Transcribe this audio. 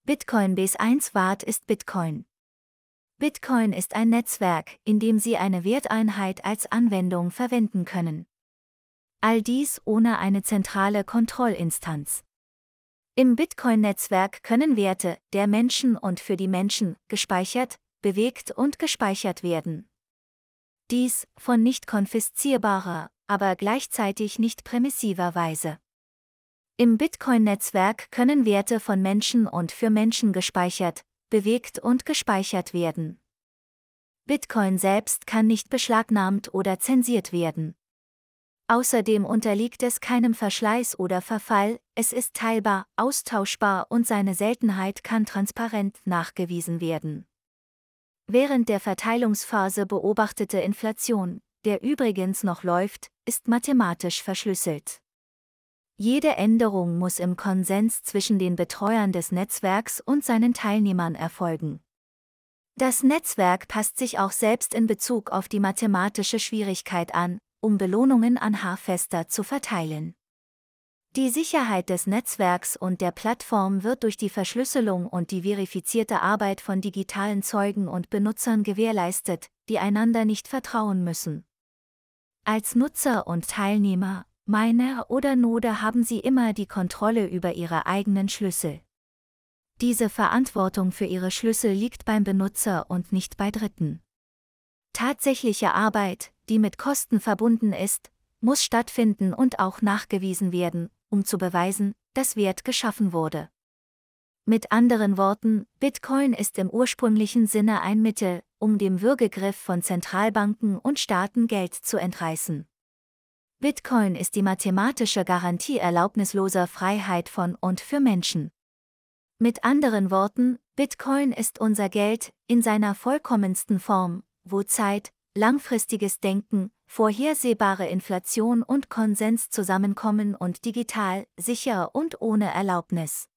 Bitcoin Base 1 Watt ist Bitcoin. Bitcoin ist ein Netzwerk, in dem Sie eine Werteinheit als Anwendung verwenden können. All dies ohne eine zentrale Kontrollinstanz. Im Bitcoin-Netzwerk können Werte der Menschen und für die Menschen gespeichert, bewegt und gespeichert werden. Dies von nicht konfiszierbarer, aber gleichzeitig nicht prämissiver Weise. Im Bitcoin-Netzwerk können Werte von Menschen und für Menschen gespeichert, bewegt und gespeichert werden. Bitcoin selbst kann nicht beschlagnahmt oder zensiert werden. Außerdem unterliegt es keinem Verschleiß oder Verfall, es ist teilbar, austauschbar und seine Seltenheit kann transparent nachgewiesen werden. Während der Verteilungsphase beobachtete Inflation, der übrigens noch läuft, ist mathematisch verschlüsselt. Jede Änderung muss im Konsens zwischen den Betreuern des Netzwerks und seinen Teilnehmern erfolgen. Das Netzwerk passt sich auch selbst in Bezug auf die mathematische Schwierigkeit an, um Belohnungen anhaarfester zu verteilen. Die Sicherheit des Netzwerks und der Plattform wird durch die Verschlüsselung und die verifizierte Arbeit von digitalen Zeugen und Benutzern gewährleistet, die einander nicht vertrauen müssen. Als Nutzer und Teilnehmer, Miner oder Node haben Sie immer die Kontrolle über Ihre eigenen Schlüssel. Diese Verantwortung für Ihre Schlüssel liegt beim Benutzer und nicht bei Dritten. Tatsächliche Arbeit, die mit Kosten verbunden ist, muss stattfinden und auch nachgewiesen werden, um zu beweisen, dass Wert geschaffen wurde. Mit anderen Worten, Bitcoin ist im ursprünglichen Sinne ein Mittel, um dem Würgegriff von Zentralbanken und Staaten Geld zu entreißen. Bitcoin ist die mathematische Garantie erlaubnisloser Freiheit von und für Menschen. Mit anderen Worten, Bitcoin ist unser Geld, in seiner vollkommensten Form, wo Zeit, langfristiges Denken, vorhersehbare Inflation und Konsens zusammenkommen und digital, sicher und ohne Erlaubnis.